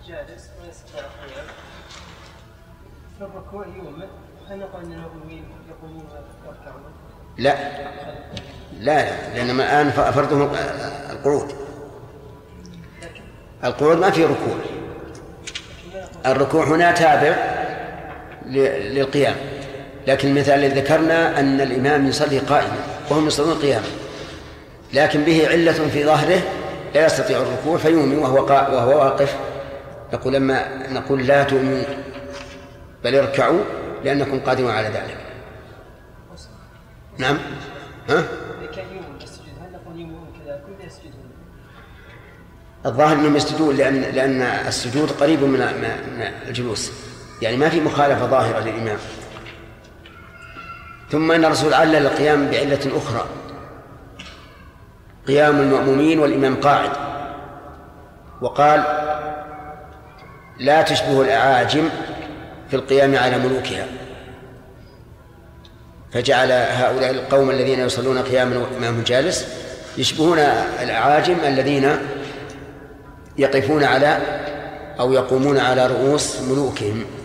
جالس ويستطيع القيام في الركوع يؤمن، هل نقول أن المؤمنين يقومون ويركعون؟ لا لأن الآن فرضهم القعود ما في ركوع. الركوع هنا تابع للقيام، لكن المثال الذي ذكرنا أن الإمام يصلي قائما وهم يصلون قياما، لكن به علة في ظهره لا يستطيع الركوع فيؤمن وهو واقف. لما نقول لا تؤمنوا بل اركعوا لأنكم قادرون على ذلك. نعم. الظاهر أنهم يسجدون لأن السجود قريب من الجلوس، يعني ما في مخالفة ظاهرة للإمام. ثم أن الرسول علل القيام بعلة أخرى، قيام المأمومين والإمام قاعد، وقال لا تشبه الأعاجم في القيام على ملوكها، فجعل هؤلاء القوم الذين يصلون قياما والإمام جالس يشبهون الأعاجم الذين يقفون على أو يقومون على رؤوس ملوكهم.